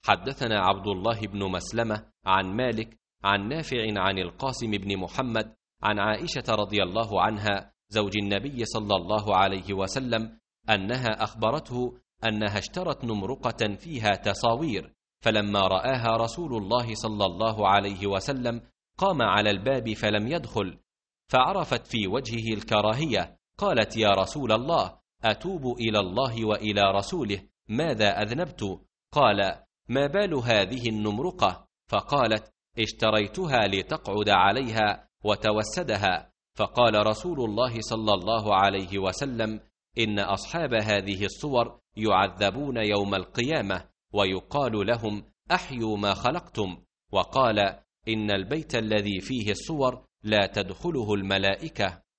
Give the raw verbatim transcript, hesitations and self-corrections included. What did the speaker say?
حدثنا عبد الله بن مسلمة عن مالك عن نافع عن القاسم بن محمد عن عائشة رضي الله عنها زوج النبي صلى الله عليه وسلم أنها أخبرته أنها اشترت نمرقة فيها تصاوير، فلما رآها رسول الله صلى الله عليه وسلم قام على الباب فلم يدخل، فعرفت في وجهه الكراهية، قالت: يا رسول الله، أتوب إلى الله وإلى رسوله، ماذا أذنبت؟ قال: ما بال هذه النمرقة؟ فقالت: اشتريتها لتقعد عليها وتوسدها. فقال رسول الله صلى الله عليه وسلم: إن أصحاب هذه الصور يعذبون يوم القيامة، ويقال لهم: أحيوا ما خلقتم. وقال: إن البيت الذي فيه الصور لا تدخله الملائكة.